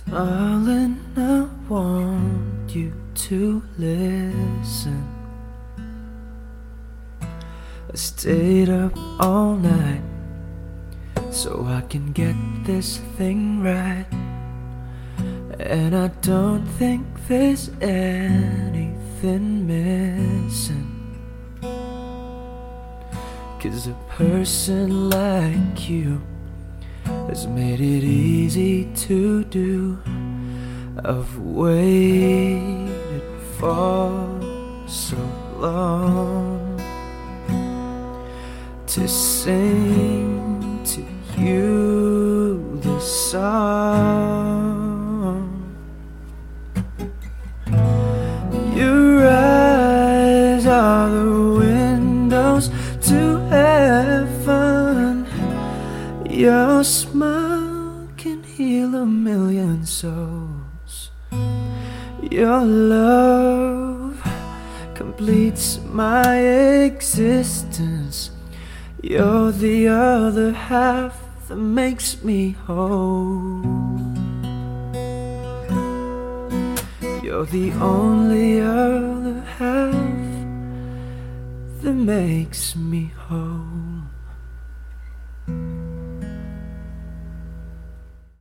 Darling, I want you to listen. I stayed up all night so I can get this thing right, and I don't think there's anything missing. 'Cause a person like you has made it easy to do. I've waited for so long to sing to you this song. Your eyes are the windows to heaven. Your smile can heal a million souls. Your love completes my existence. You're the other half that makes me whole. You're the only other half that makes me whole.